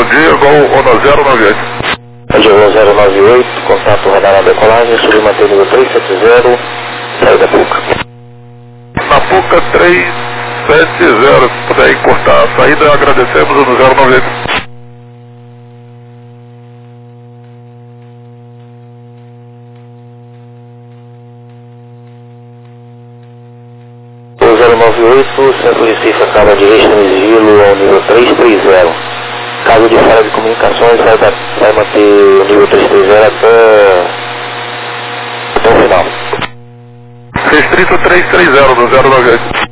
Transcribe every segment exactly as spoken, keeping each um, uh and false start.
dia, Gol Onda zero nove oito. Gol zero nove oito, contato radar na decolagem, subir manter nível três sete zero, saída PUCA. Na PUCA três sete zero, se puder encurtar a saída, agradecemos o zero nove oito. zero nove oito, Centro Recife acaba de restringí-lo ao nível três três zero. Caso de falha de comunicações, vai, vai manter o nível três três zero até, até o final. Restrito três três zero do zero nove oito.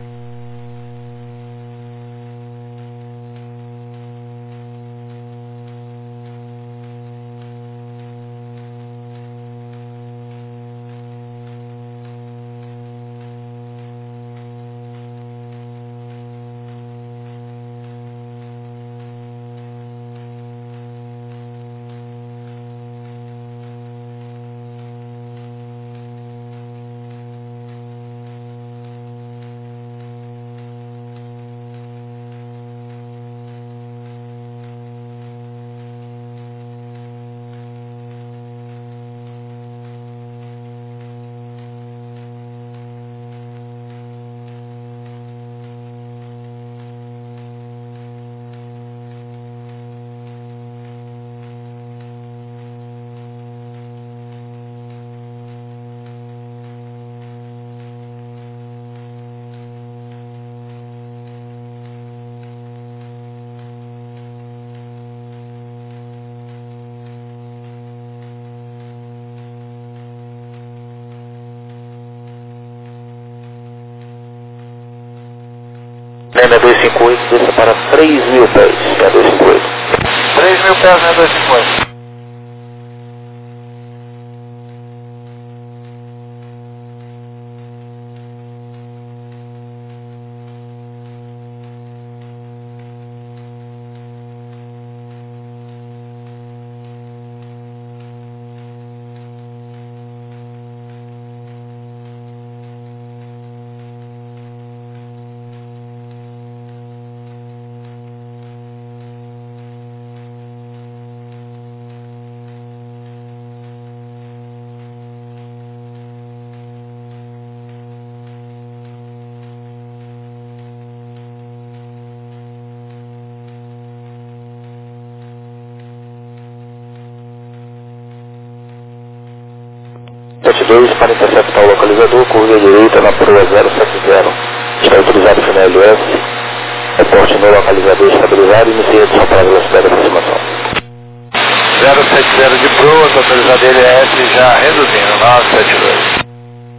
Lembra dois cinco oito, desça para três mil pés, é dois cinco oito. três mil pés, né, dois cinco oito. sete dois para interceptar o localizador, curva direita na proa zero sete zero. Está utilizado o final L S, reporte no localizador estabilizado e inicia a adição para a velocidade de aproximação. zero sete zero de proa, localizador L S já reduzindo, nove sete dois.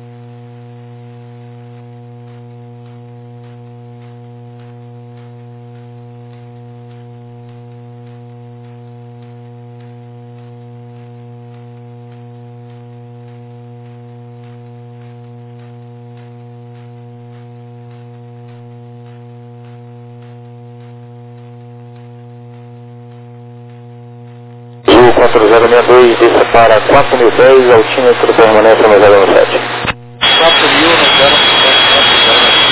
quatro zero seis dois, desça para quatro mil pés, altímetro permanece no zero um sete. quatro mil no zero sete.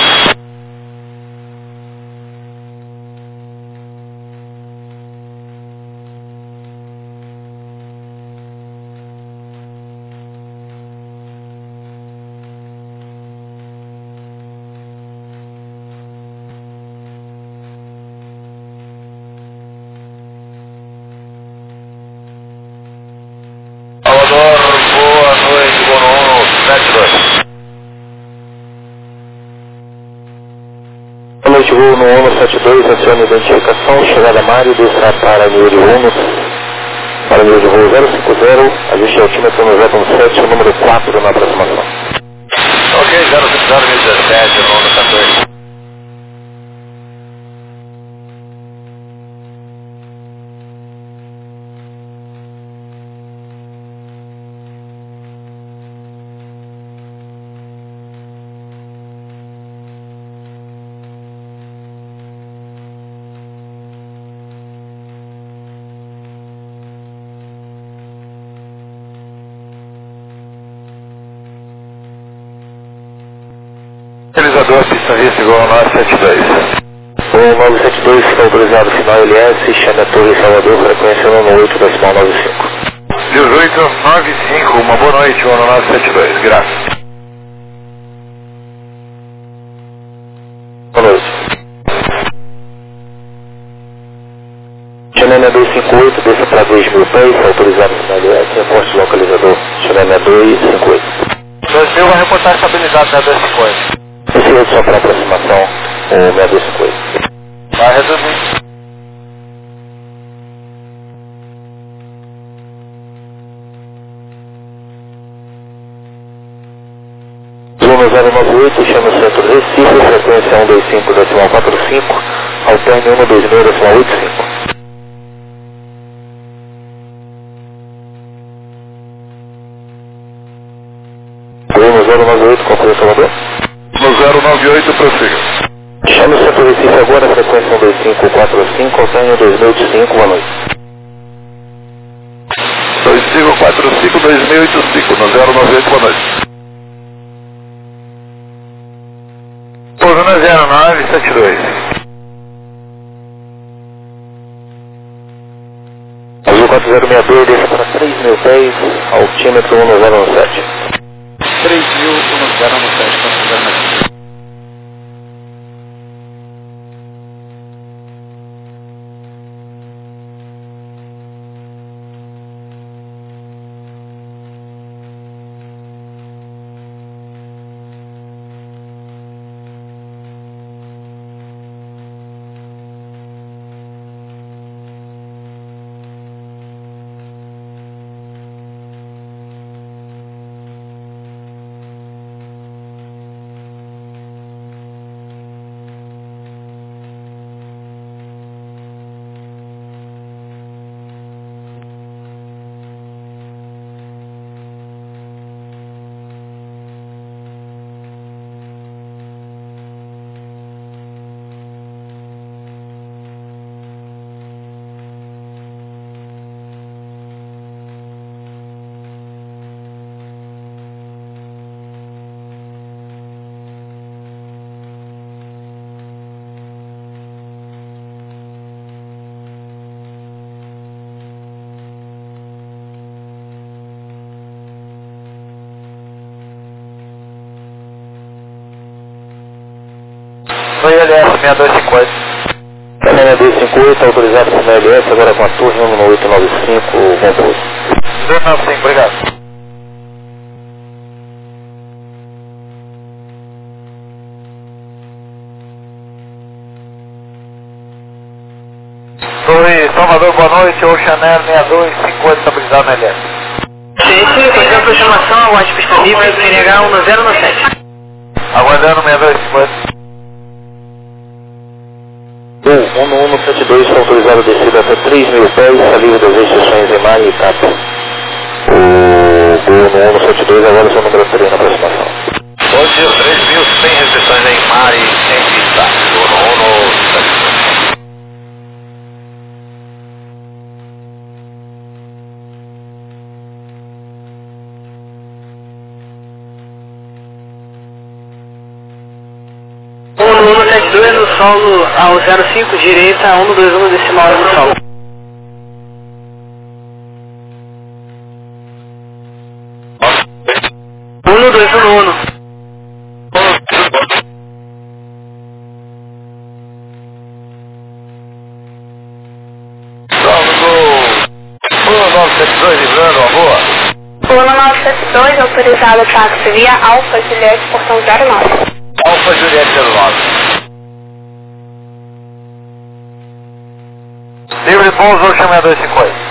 Salvador, boa noite, Gol um sete dois. Boa noite, Gol no um sete dois, acione identificação, chegada Mário, descerá para nível de Uno, para nível de voo zero cinco zero, ajuste altímetro no zero um sete, o número quatro na aproximação. Ok, zero cinco zero dezessete, no Uno quatorze. Realizador, pista vista igual a nove sete dois. Bom, nove sete dois, está autorizado final L S, chame a Torre Salvador, frequência um oito decimal nove cinco. dezoito noventa e cinco, uma boa noite, um nove sete dois, graças. Boa noite. Chame dois cinco oito, desça para dois mil pés, autorizado final L S, reporte localizador. Chame dois cinco oito. dois mil vai reportar estabilizado na dois cinco oito. Esse é só para aproximação, o seis dois cinco oito. Vai reduzir. Luma zero nove oito, chama o centro Recife, frequência um dois cinco decimal quatro cinco, alterne um dois zero decimal oito cinco. Luma zero nove oito, conclui o Salvador? No zero nove oito, prossiga. Chame o centro Recife agora, frequência um dois cinco quatro cinco, alterne um dois mil e oitenta e cinco, boa noite. dois cinco quatro cinco, dois mil e oitenta e cinco, no zero nove oito, boa noite. Pouso na zero nove sete dois. Azul quatro zero seis dois, desça para três mil pés, altímetro um zero um sete. três mil, um zero um sete, considerando aqui. Foi L S seis dois cinco oito. seis dois cinco oito, autorizado para L S, agora com a torre um oito nove cinco, compouso. dois nove cinco, obrigado. Torre Salvador, boa noite, Ocean Air seis dois cinco oito, estabilizado na L S. Gente, fazendo aproximação, aguarde pista livre, N H um zero um sete. Aguardando seis dois cinco oito. um um sete dois, está autorizado a descida até três mil pés, a livre das restrições em mar e etapa. O Gol no um sete dois, agora seu número três na aproximação. Hoje três mil sem restrições em mar e sem pista. Gol no um sete dois. um sete dois no solo ao zero cinco, direita, um dois um decimal no solo. um dois um no um. um nove sete dois, livrando, uma boa. Pula nove sete dois, autorizado táxi via Alfa Juliette, portão zero nove. Alfa Juliette zero nove. Livre pouso, Ocean seis dois cinco oito.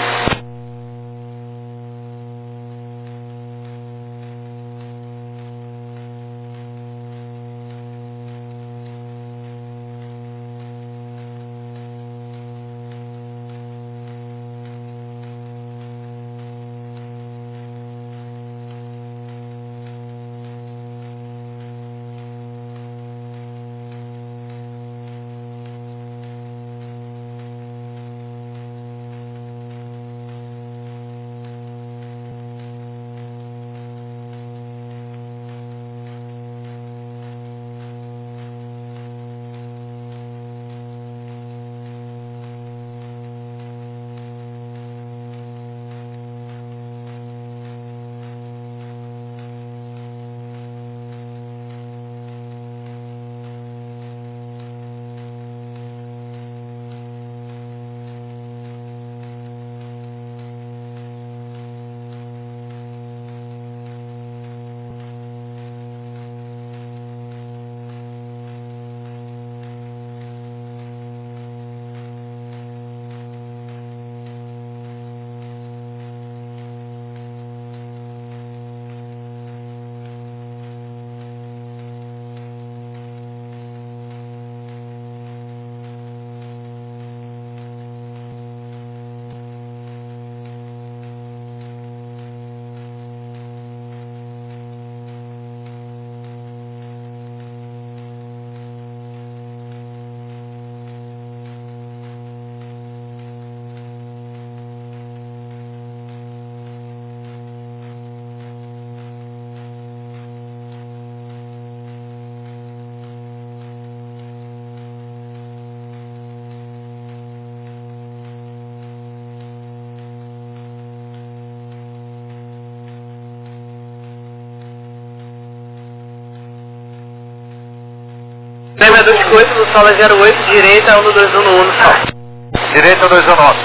Lembra dos coisas, no solo é zero oito, direita um dois um um no solo. Direita dois um um.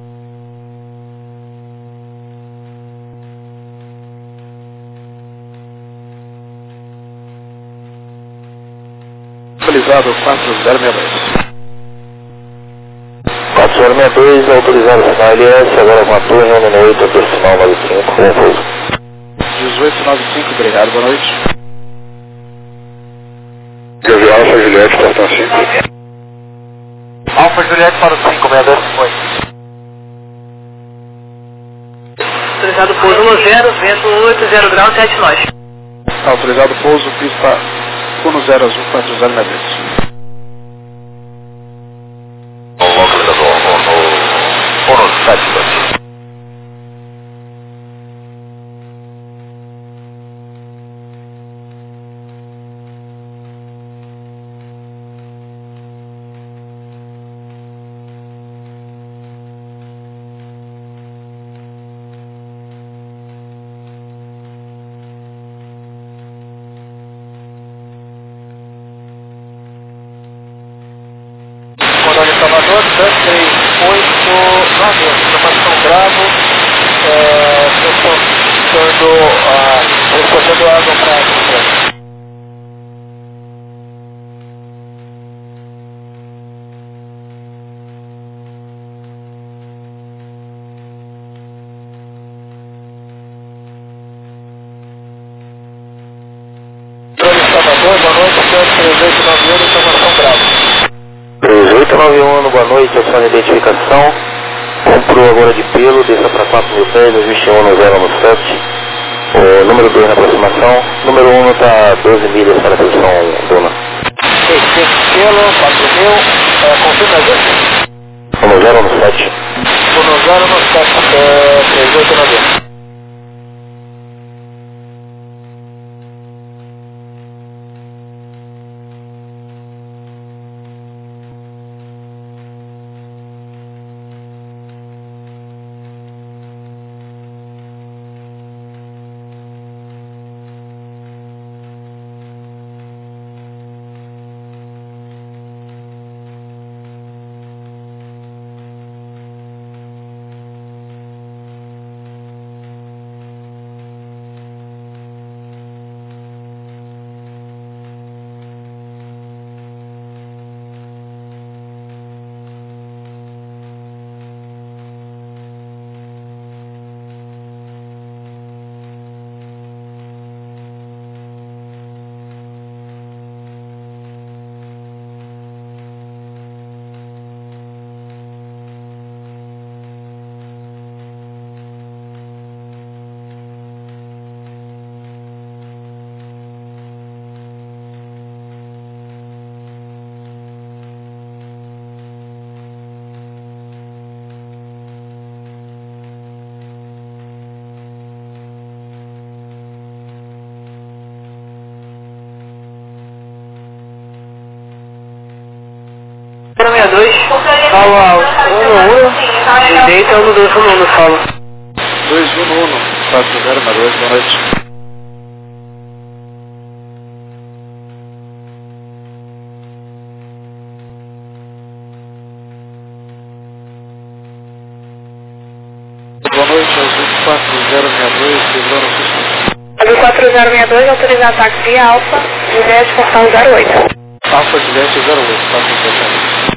Autorizado quatro zero seis dois. quatro zero seis dois, autorizado sinal L S, agora com a torre, ano oito, até sinal nove cinco, confuso. dezoito noventa e cinco, obrigado, boa noite. Gavião, Alfa Juliette, portão cinco. Alfa Juliette para o cinco, seis dois foi. Autorizado pouso no zero, vento oito, zero grau, sete nós. Autorizado pouso, pista um zero azul, quatro zero seis dois. Localizador, Ono sete dois. Comandante Salvador, dois três oito nove, informação Bravo, é, transportando, ah, transportando água para a Salvador, boa noite, três oito nove um, informação Bravo. três oito nove um, boa noite, a sua identificação. Comprou agora de pelo, desça para quatro mil pés, existe um no zero no sete. O número dois na aproximação. Número um está doze milhas para a posição Duna. Pelo, quatro mil, é, confirma a gente. um no zero no sete. um no zero no sete, é, três oito nove um. zero seis dois, solo alto, um um, direita um dois um um no solo. dois um um, quatro zero seis dois, boa noite. Boa noite, Azul quatro zero seis dois, quebrando o sistema. Azul quatro zero seis dois, autorizado ataque via Alfa, Juliette, portão zero oito. Alfa Juliette zero oito, quatro zero seis dois.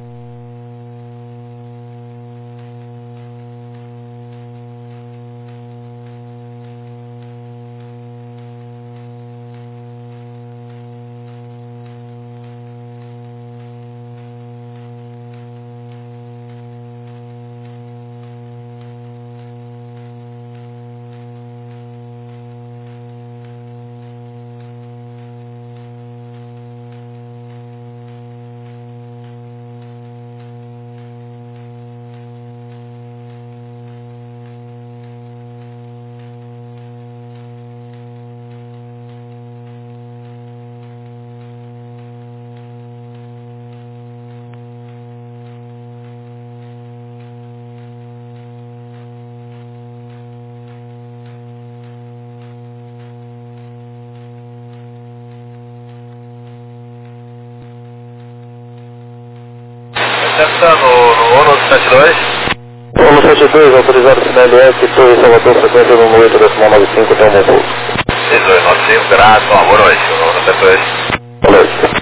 Essa no, no ONU setenta e dois. ONU setenta e dois, autorizado final L S, Torre Salvador, frequência no oito decimal noventa e cinco, até o meu pouso. seis dois nove cinco, graças, boa noite, ONU setenta e dois. Boa noite.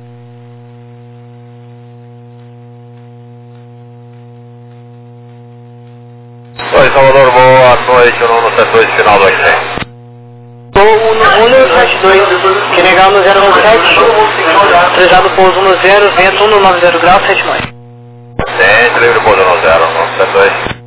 Oi, Salvador, boa noite, ONU setenta e dois, final do X C. ONU setenta e dois, Senegal no zero um sete, autorizado pouso no zero, vento um no noventa graus, sete nove. Centro, livre pouso no zero, ONU setenta e dois.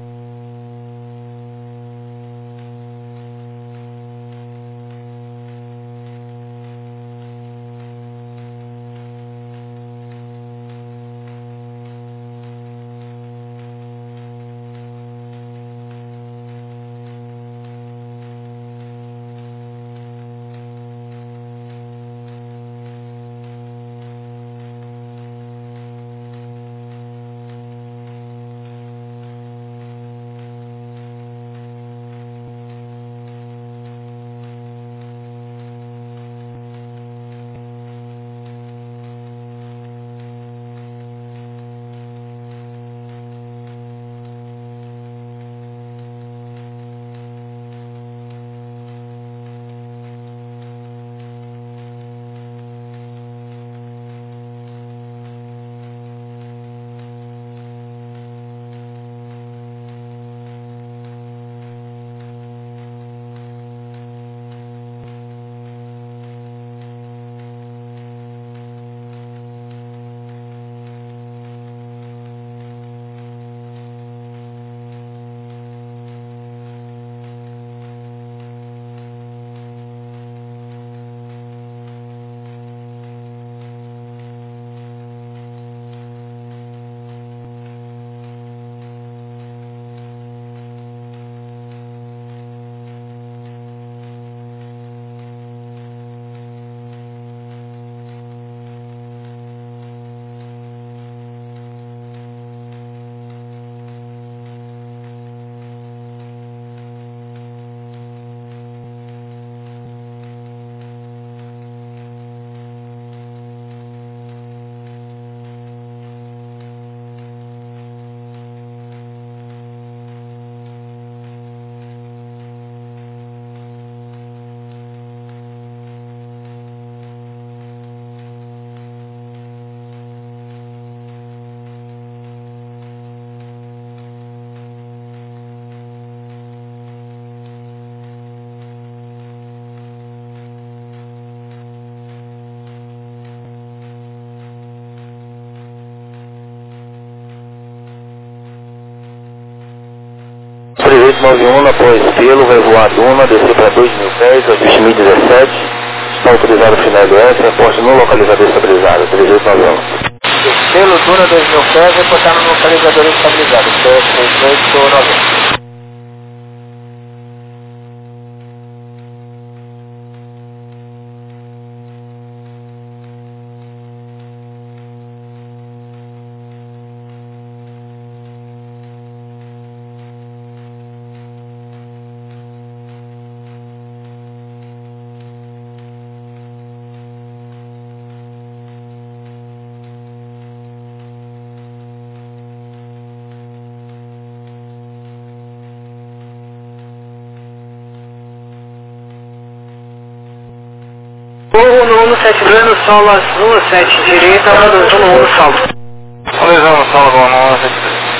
trezentos e noventa e um, após Pelo, vai voar Duna, descer para dois mil pés, dois mil e dezessete, está autorizado final do S, reporte no localizador estabilizado, trezentos e noventa e um. Pelo Duna dois mil pés, reportar no localizador estabilizado, trezentos e noventa. Povo no ONU setenta e dois no solo azul sete, direita, um dois um no ONU solo. um dois um no solo, ONU setenta e dois.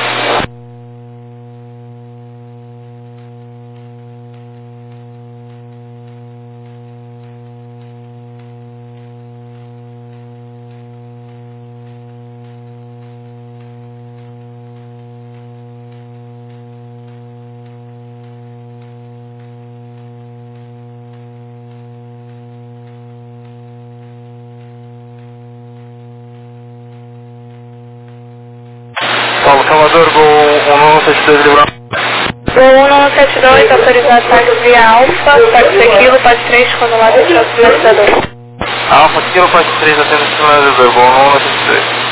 Salvador, Gol ONU setenta e dois, livre. Gol ONU setenta e dois, autorizado táxi via Alfa, pode ser quilo, pode três, quando lá deixar o sinalizador. Alfa, quilo, pode três, atendo o sinalizador, Gol ONU setenta e dois.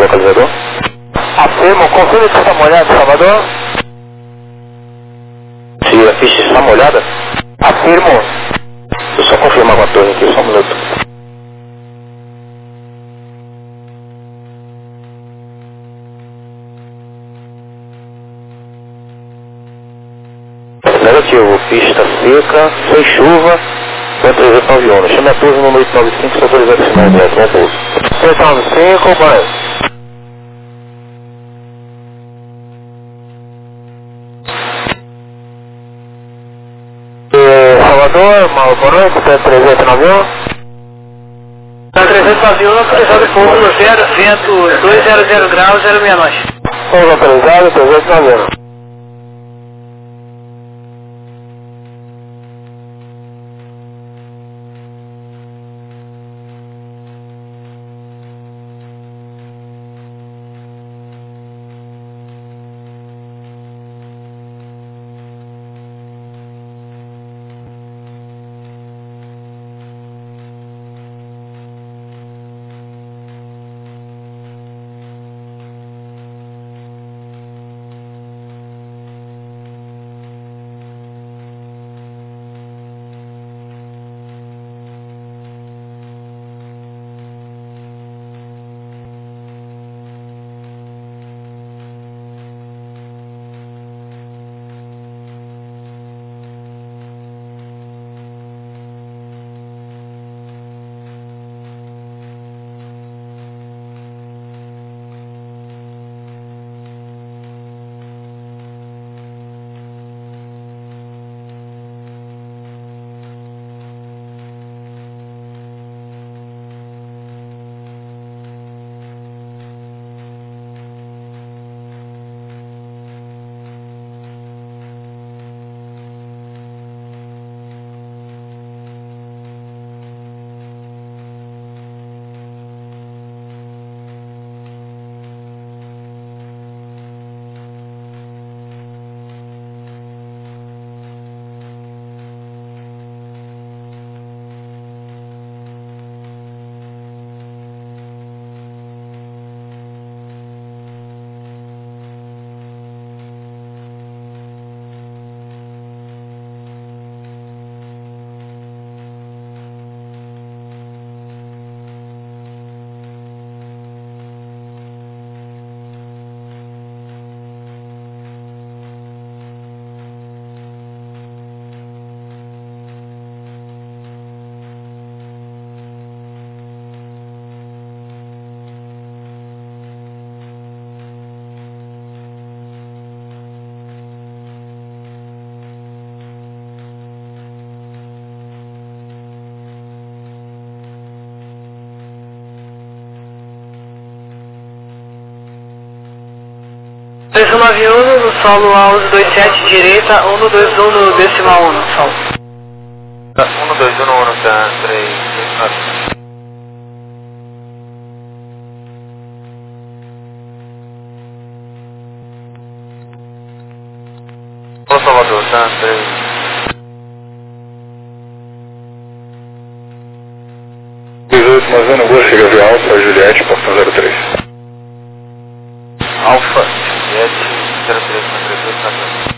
localizador? Afirmo, confirme se está molhado, Salvador. Se a pista está molhada? Afirmo. Deixa eu só confirmar com a torre aqui, só um minuto. Negativo, pista seca, sem chuva, cento e trezentos e nove um. Chame a torre número oito nove cinco, só autorizado a sinal direto, bom pouso. oito nove cinco, banho. Salvador, mal, boa noite, trezentos e nove um. Na trezentos e nove um, autorizado pouso no zero, vento duzentos graus, zero seis nove. Pouso autorizado, trezentos e nove um. três um nove um no solo A onze dois sete direita, um dois um no decimal um no solo. um dois um no tá, três dois nove. Ô Salvador, tá, três. dezoito, Mazano, boa, chega a ver Alfa, Juliette, portão zero três. Alfa, Juliette, zero três, zero três, quatro.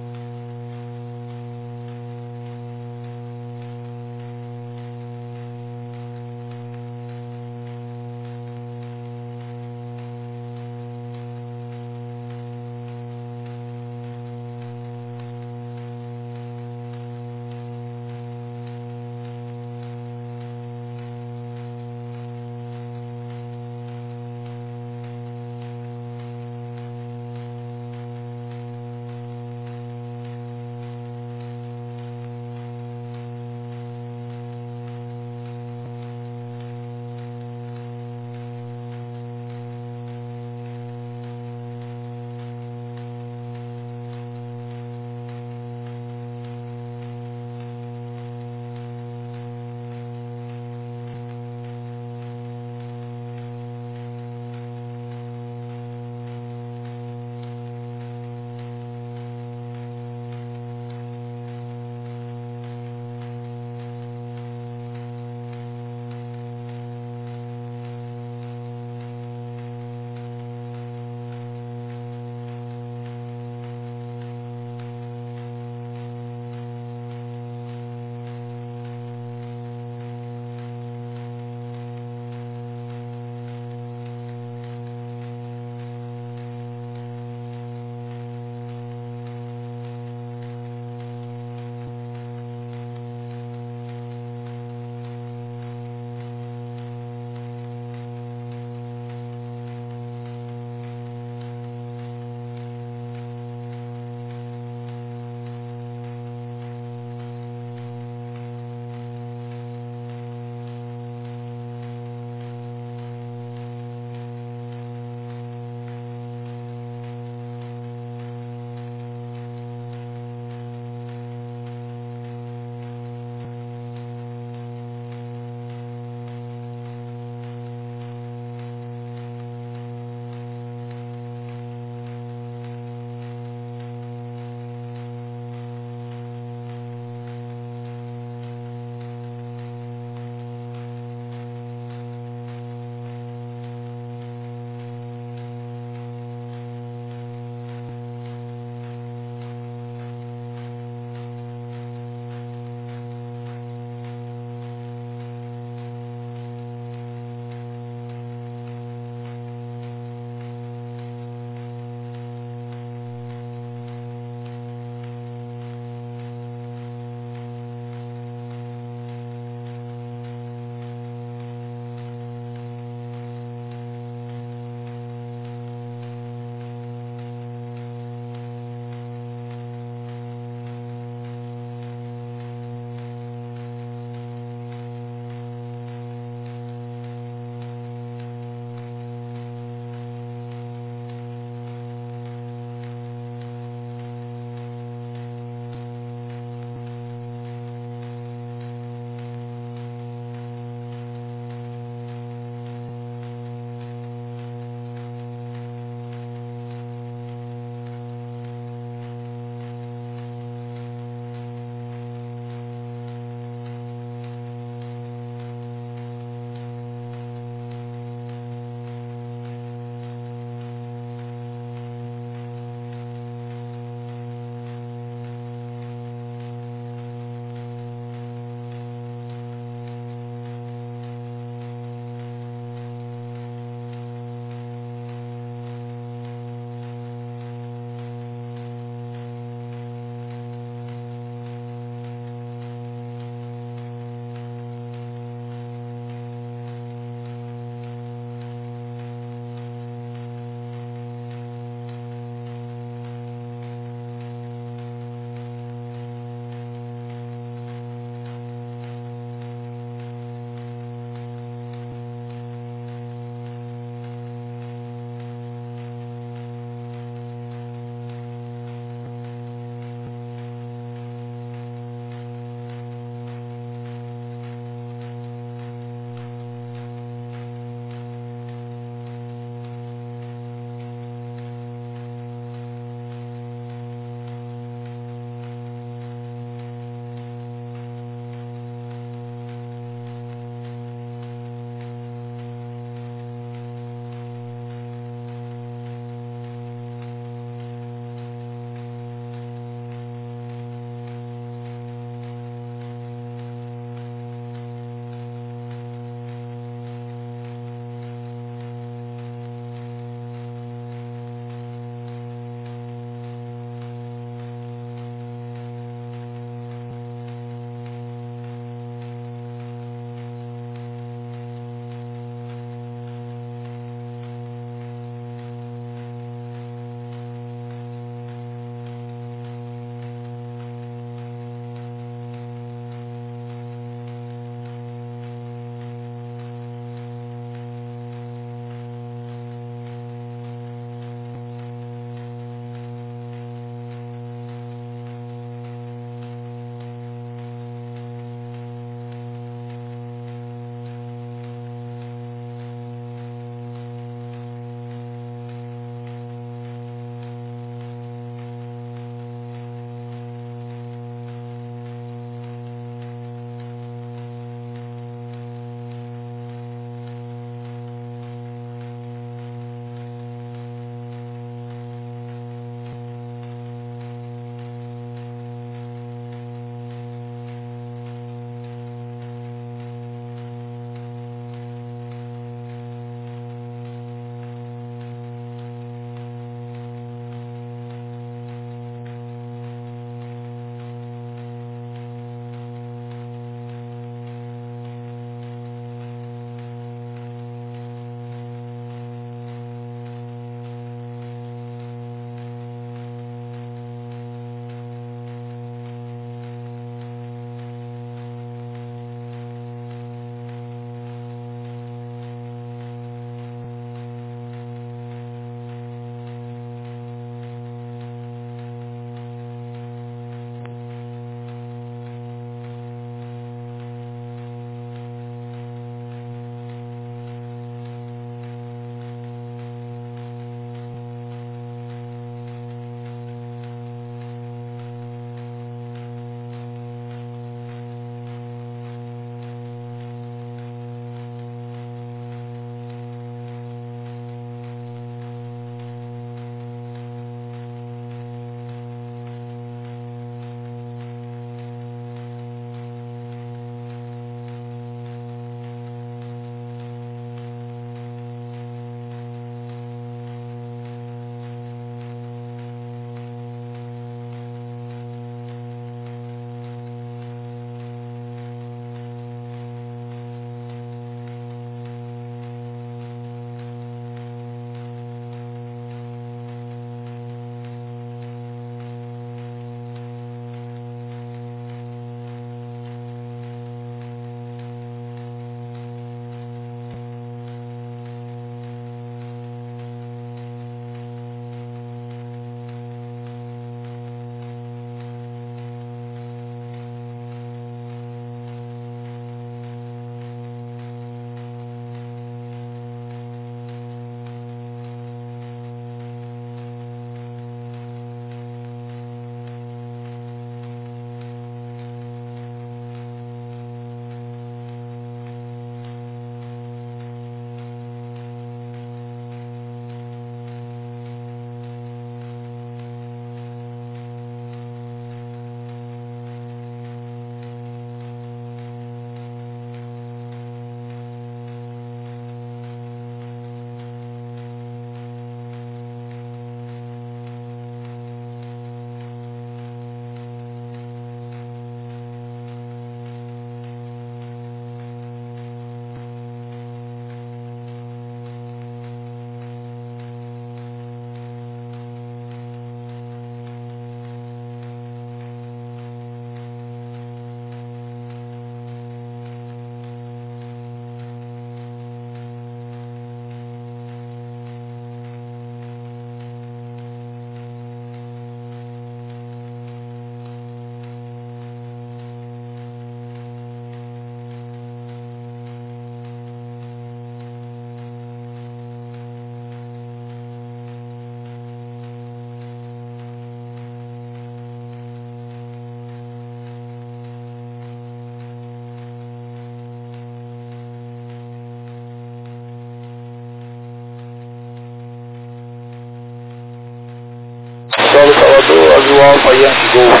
Zulu Alpha Yankee Golf.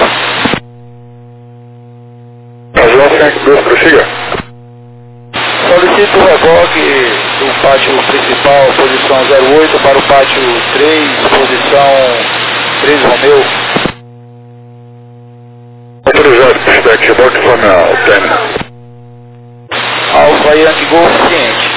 Azul Alpha Yankee Golf, prossiga. Solicito o reboque do pátio principal, posição zero oito, para o pátio três, posição três Romeu. Autorizado, Spec, reboque formal, ten. Alpha Yankee Golf, ciente.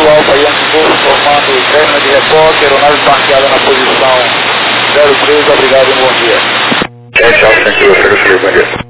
Zulu Alfa Yankee Golf formando término de repórter, aeronave parqueada na posição zero três, obrigado e bom dia. É, tchau, tranquilo, bom dia.